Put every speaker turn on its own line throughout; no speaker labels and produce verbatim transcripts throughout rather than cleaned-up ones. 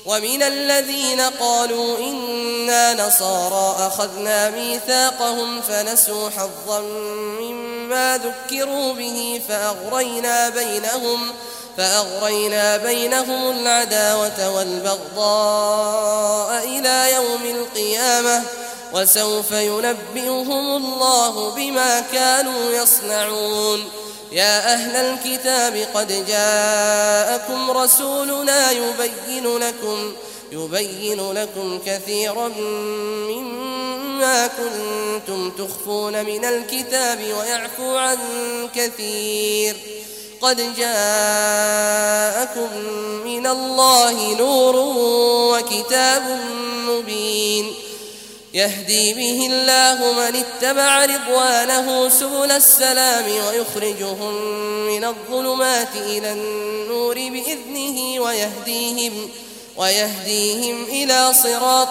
ومن الذين قالوا إنا نصارى أخذنا ميثاقهم فنسوا حظا مما ذكروا به فأغرينا بينهم فأغرينا بينهم العداوة والبغضاء إلى يوم القيامة وسوف ينبئهم الله بما كانوا يصنعون. يا أهل الكتاب قد جاءكم رسولنا يبين لكم يبين لكم كثيرا مما كنتم تخفون من الكتاب ويعفو عن كثير. قد جاءكم من الله نور وكتاب مبين يهدي به الله من اتبع رضوانه سبل السلام ويخرجهم من الظلمات إلى النور بإذنه ويهديهم, ويهديهم إلى صراط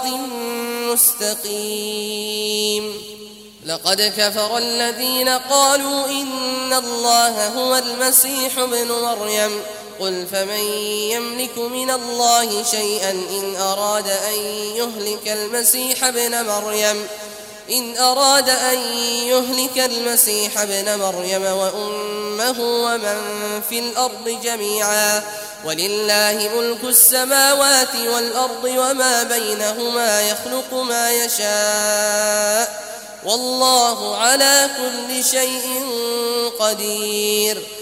مستقيم. لقد كفر الذين قالوا إن الله هو المسيح ابن مريم قل فمن يملك من الله شيئا إن أراد أن يهلك المسيح ابن مريم إن أراد أن يهلك المسيح ابن مريم وأمه ومن في الأرض جميعا ولله ملك السماوات والأرض وما بينهما يخلق ما يشاء والله على كل شيء قدير.